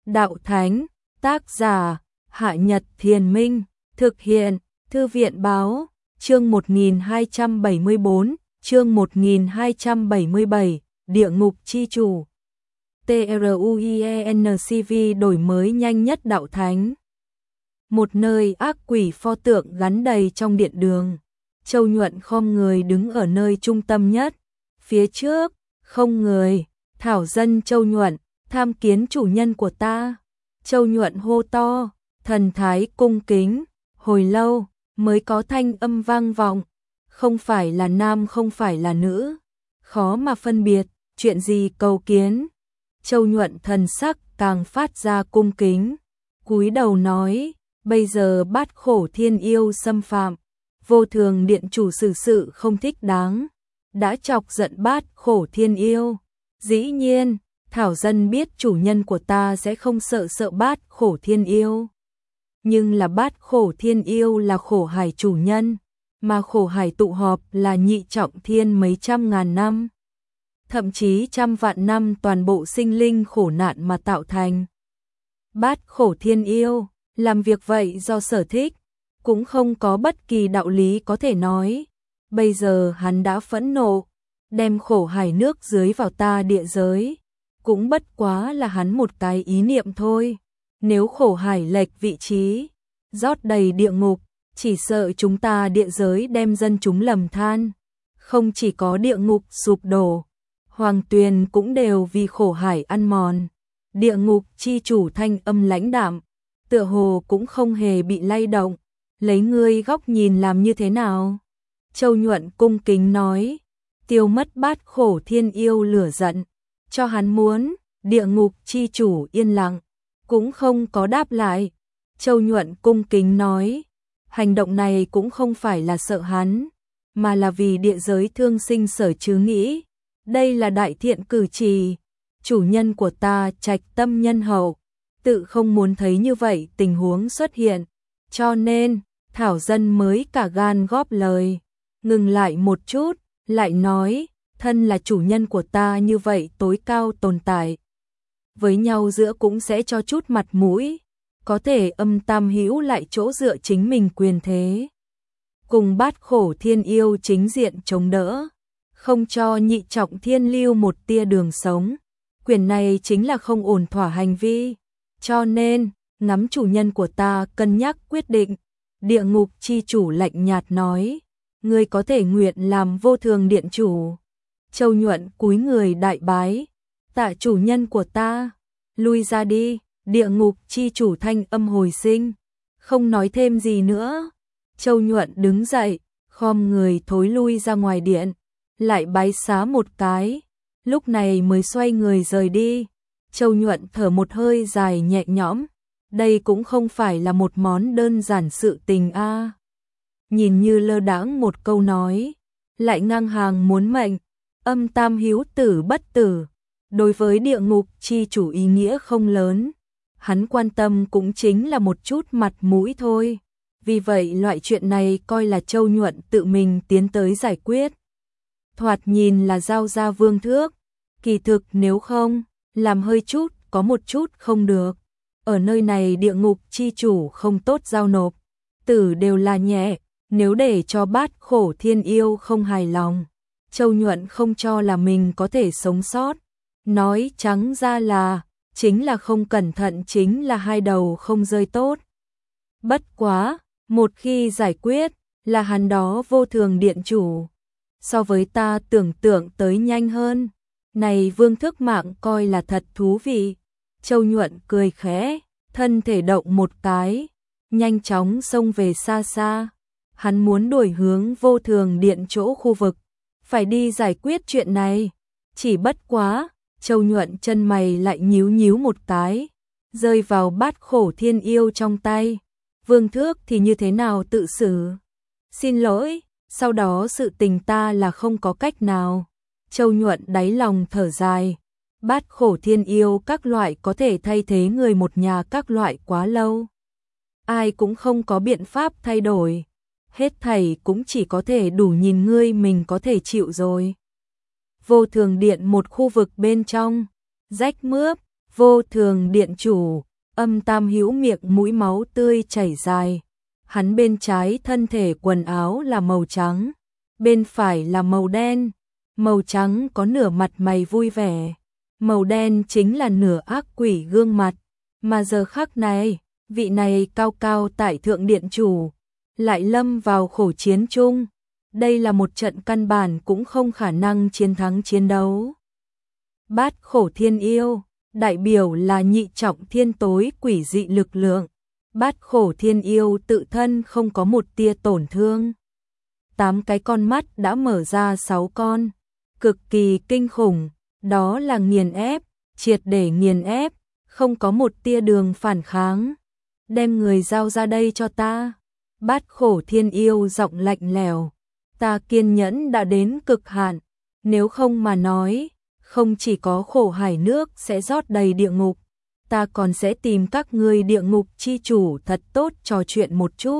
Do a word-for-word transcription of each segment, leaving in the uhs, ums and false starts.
Đạo Thánh, tác giả, Hạ Nhật Thiền Minh, thực hiện, Thư viện Báo, chương một nghìn hai trăm bảy mươi bốn, chương một nghìn hai trăm bảy mươi bảy, Địa ngục chi chủ. TRUIENCV đổi mới nhanh nhất Đạo Thánh. Một nơi ác quỷ pho tượng gắn đầy trong điện đường. Châu Nhuận khom người đứng ở nơi trung tâm nhất. Phía trước, không người. Thảo dân Châu Nhuận, tham kiến chủ nhân của ta. Châu Nhuận hô to, thần thái cung kính. Hồi lâu, mới có thanh âm vang vọng. Không phải là nam không phải là nữ. Khó mà phân biệt, chuyện gì cầu kiến. Châu Nhuận thần sắc càng phát ra cung kính. Cúi đầu nói, bây giờ bát khổ thiên yêu xâm phạm. Vô thường điện chủ xử sự không thích đáng. Đã chọc giận bát khổ thiên yêu. Dĩ nhiên, Thảo dân biết chủ nhân của ta sẽ không sợ sợ bát khổ thiên yêu. Nhưng là bát khổ thiên yêu là khổ hải chủ nhân. Mà khổ hải tụ họp là nhị trọng thiên mấy trăm ngàn năm. Thậm chí trăm vạn năm toàn bộ sinh linh khổ nạn mà tạo thành. Bát khổ thiên yêu, làm việc vậy do sở thích, cũng không có bất kỳ đạo lý có thể nói. Bây giờ hắn đã phẫn nộ, đem khổ hải nước dưới vào ta địa giới. Cũng bất quá là hắn một cái ý niệm thôi. Nếu khổ hải lệch vị trí, rót đầy địa ngục, chỉ sợ chúng ta địa giới đem dân chúng lầm than. Không chỉ có địa ngục sụp đổ, hoàng tuyền cũng đều vì khổ hải ăn mòn. Địa ngục chi chủ thanh âm lãnh đạm, tựa hồ cũng không hề bị lay động. Lấy ngươi góc nhìn làm như thế nào? Châu Nhuận cung kính nói, tiêu mất bát khổ thiên yêu lửa giận, cho hắn muốn. Địa ngục chi chủ yên lặng, cũng không có đáp lại. Châu Nhuận cung kính nói, hành động này cũng không phải là sợ hắn, mà là vì địa giới thương sinh sở chứ nghĩ. Đây là đại thiện cử chỉ. Chủ nhân của ta trạch tâm nhân hậu, tự không muốn thấy như vậy tình huống xuất hiện. Cho nên, Thảo dân mới cả gan góp lời. Ngừng lại một chút, lại nói, thân là chủ nhân của ta như vậy tối cao tồn tại. Với nhau giữa cũng sẽ cho chút mặt mũi, có thể âm tam hữu lại chỗ dựa chính mình quyền thế. Cùng bát khổ thiên yêu chính diện chống đỡ, không cho nhị trọng thiên lưu một tia đường sống. Quyền này chính là không ổn thỏa hành vi. Cho nên, ngắm chủ nhân của ta cân nhắc quyết định. Địa ngục chi chủ lạnh nhạt nói, ngươi có thể nguyện làm vô thường điện chủ. Châu Nhuận cúi người đại bái, tạ chủ nhân của ta, lui ra đi. Địa ngục chi chủ thanh âm hồi sinh, không nói thêm gì nữa. Châu Nhuận đứng dậy, khom người thối lui ra ngoài điện, lại bái xá một cái, lúc này mới xoay người rời đi. Châu Nhuận thở một hơi dài nhẹ nhõm, đây cũng không phải là một món đơn giản sự tình a. À. Nhìn như lơ đãng một câu nói, lại ngang hàng muốn mệnh, âm tam hiếu tử bất tử. Đối với địa ngục chi chủ ý nghĩa không lớn, hắn quan tâm cũng chính là một chút mặt mũi thôi. Vì vậy loại chuyện này coi là Châu Nhuận tự mình tiến tới giải quyết. Thoạt nhìn là giao ra vương thước, kỳ thực nếu không, làm hơi chút, có một chút không được. Ở nơi này địa ngục chi chủ không tốt giao nộp, tử đều là nhẹ, nếu để cho bát khổ thiên yêu không hài lòng, Châu Nhuận không cho là mình có thể sống sót. Nói trắng ra là, chính là không cẩn thận chính là hai đầu không rơi tốt. Bất quá, một khi giải quyết, là hắn đó vô thường điện chủ. So với ta tưởng tượng tới nhanh hơn. Này vương thức mạng coi là thật thú vị. Châu Nhuận cười khẽ, thân thể động một cái, nhanh chóng xông về xa xa. Hắn muốn đuổi hướng vô thường điện chỗ khu vực, phải đi giải quyết chuyện này. Chỉ bất quá, Châu Nhuận chân mày lại nhíu nhíu một cái, rơi vào bát khổ thiên yêu trong tay. Vương thước thì như thế nào tự xử? Xin lỗi, sau đó sự tình ta là không có cách nào. Châu Nhuận đáy lòng thở dài. Bát khổ thiên yêu các loại có thể thay thế người một nhà các loại quá lâu. Ai cũng không có biện pháp thay đổi. Hết thảy cũng chỉ có thể đủ nhìn ngươi mình có thể chịu rồi. Vô thường điện một khu vực bên trong, rách mướp, Vô Thường điện chủ, Âm Tam Hữu miệng mũi máu tươi chảy dài. Hắn bên trái thân thể quần áo là màu trắng, bên phải là màu đen. Màu trắng có nửa mặt mày vui vẻ, màu đen chính là nửa ác quỷ gương mặt. Mà giờ khắc này, vị này cao cao tại thượng điện chủ lại lâm vào khổ chiến chung. Đây là một trận căn bản cũng không khả năng chiến thắng chiến đấu. Bát khổ thiên yêu, đại biểu là nhị trọng thiên tối quỷ dị lực lượng. Bát khổ thiên yêu tự thân không có một tia tổn thương. Tám cái con mắt đã mở ra sáu con, cực kỳ kinh khủng, đó là nghiền ép, triệt để nghiền ép, không có một tia đường phản kháng. Đem người giao ra đây cho ta. Bát khổ thiên yêu giọng lạnh lẽo, ta kiên nhẫn đã đến cực hạn, nếu không mà nói, không chỉ có khổ hải nước sẽ rót đầy địa ngục, ta còn sẽ tìm các ngươi địa ngục chi chủ thật tốt trò chuyện một chút.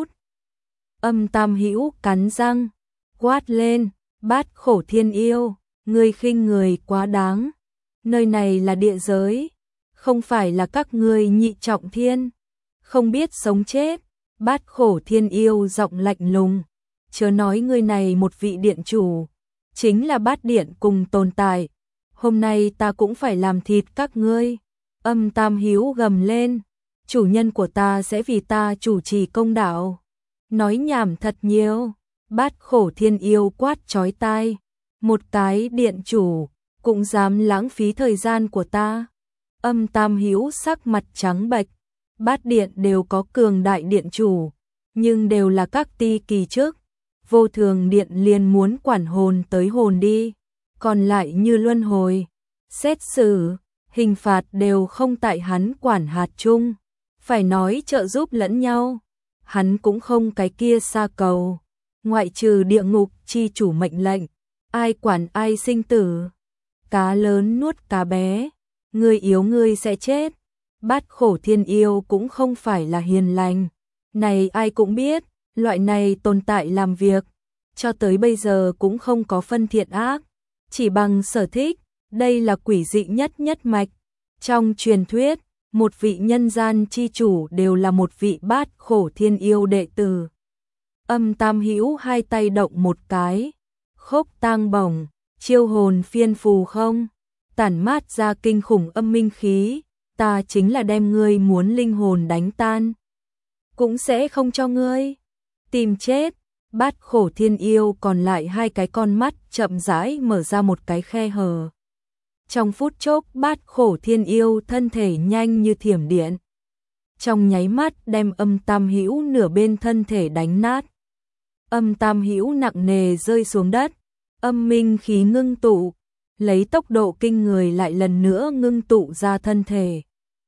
Âm Tam Hữu cắn răng, quát lên, bát khổ thiên yêu, ngươi khinh người quá đáng. Nơi này là địa giới, không phải là các ngươi nhị trọng thiên, không biết sống chết. Bát khổ thiên yêu giọng lạnh lùng, chớ nói ngươi này một vị điện chủ, chính là bát điện cùng tồn tại, hôm nay ta cũng phải làm thịt các ngươi. Âm Tam Hữu gầm lên, chủ nhân của ta sẽ vì ta chủ trì công đạo. Nói nhảm thật nhiều. Bát khổ thiên yêu quát chói tai, một cái điện chủ cũng dám lãng phí thời gian của ta. Âm Tam Hữu sắc mặt trắng bệch. Bát điện đều có cường đại điện chủ, nhưng đều là các ti kỳ trước. Vô Thường điện liền muốn quản hồn tới hồn đi, còn lại như luân hồi, xét xử, hình phạt đều không tại hắn quản hạt chung, phải nói trợ giúp lẫn nhau. Hắn cũng không cái kia xa cầu, ngoại trừ địa ngục chi chủ mệnh lệnh, ai quản ai sinh tử. Cá lớn nuốt cá bé, người yếu ngươi sẽ chết. Bát khổ thiên yêu cũng không phải là hiền lành, này ai cũng biết, loại này tồn tại làm việc, cho tới bây giờ cũng không có phân thiện ác, chỉ bằng sở thích, đây là quỷ dị nhất nhất mạch. Trong truyền thuyết, một vị nhân gian chi chủ đều là một vị bát khổ thiên yêu đệ tử. Âm Tam Hữu hai tay động một cái, khốc tang bổng, chiêu hồn phiên phù không, tản mát ra kinh khủng âm minh khí. Ta chính là đem ngươi muốn linh hồn đánh tan, cũng sẽ không cho ngươi tìm chết. Bát khổ thiên yêu còn lại hai cái con mắt chậm rãi mở ra một cái khe hở. Trong phút chốc bát khổ thiên yêu thân thể nhanh như thiểm điện, trong nháy mắt đem Âm Tam Hữu nửa bên thân thể đánh nát. Âm Tam Hữu nặng nề rơi xuống đất, âm minh khí ngưng tụ, lấy tốc độ kinh người lại lần nữa ngưng tụ ra thân thể.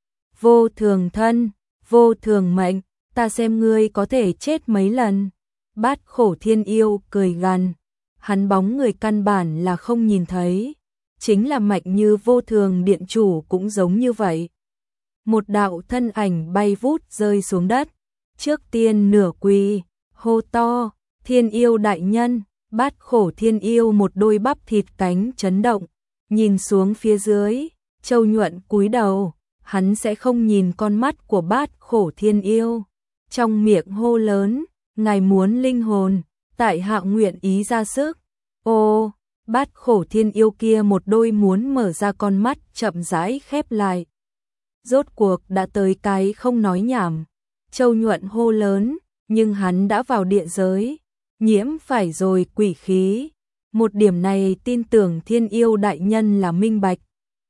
Vô thường thân, vô thường mệnh, ta xem ngươi có thể chết mấy lần. Bát khổ thiên yêu cười gằn, hắn bóng người căn bản là không nhìn thấy, chính là mạnh như vô thường điện chủ cũng giống như vậy. Một đạo thân ảnh bay vút rơi xuống đất, trước tiên nửa quỳ, hô to, thiên yêu đại nhân. Bát khổ thiên yêu một đôi bắp thịt cánh chấn động, nhìn xuống phía dưới, Châu Nhuận cúi đầu, hắn sẽ không nhìn con mắt của bát khổ thiên yêu, trong miệng hô lớn, ngài muốn linh hồn, tại hạ nguyện ý ra sức. Ô, bát khổ thiên yêu kia một đôi muốn mở ra con mắt chậm rãi khép lại. Rốt cuộc đã tới cái không nói nhảm, Châu Nhuận hô lớn, nhưng hắn đã vào địa giới, nhiễm phải rồi quỷ khí. Một điểm này tin tưởng thiên yêu đại nhân là minh bạch.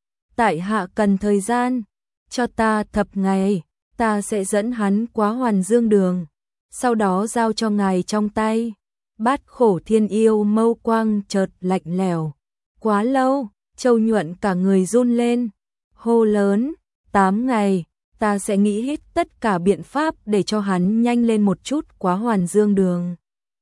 Tại hạ cần thời gian, cho ta thập ngày, ta sẽ dẫn hắn qua Hoàn Dương đường, sau đó giao cho ngài trong tay. Bát khổ thiên yêu mâu quang chợt lạnh lẽo. Quá lâu, Châu Nhuận cả người run lên, hô lớn, tám ngày, ta sẽ nghĩ hết tất cả biện pháp để cho hắn nhanh lên một chút qua Hoàn Dương đường.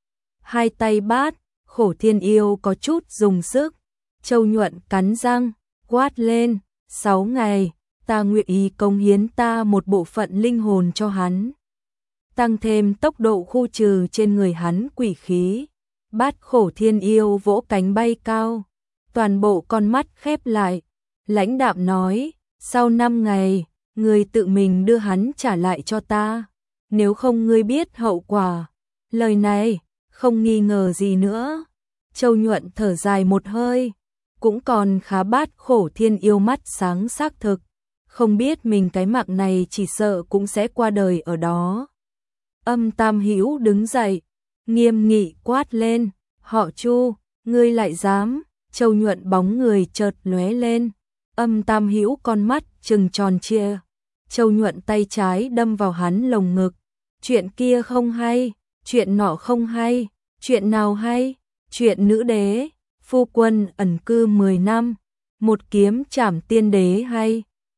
Hai tay bát khổ thiên yêu có chút dùng sức, Châu Nhuận cắn răng, quát lên, sáu ngày, ta nguyện ý công hiến ta một bộ phận linh hồn cho hắn, tăng thêm tốc độ khu trừ trên người hắn quỷ khí. Bát khổ thiên yêu vỗ cánh bay cao, toàn bộ con mắt khép lại, lãnh đạm nói, Sau năm ngày, ngươi tự mình đưa hắn trả lại cho ta, nếu không ngươi biết hậu quả. Lời này, không nghi ngờ gì nữa. Châu Nhuận thở dài một hơi, cũng còn khá bát khổ thiên yêu mắt sáng xác thực, không biết mình cái mạng này chỉ sợ cũng sẽ qua đời ở đó. Âm Tam Hữu đứng dậy, nghiêm nghị quát lên, họ Chu, ngươi lại dám? Châu Nhuận bóng người chợt lóe lên, Âm Tam Hữu con mắt trừng tròn trịa. Châu Nhuận tay trái đâm vào hắn lồng ngực, chuyện kia không hay, chuyện nọ không hay, chuyện nào hay? Chuyện nữ đế, phu quân ẩn cư mười năm, một kiếm trảm tiên đế hay?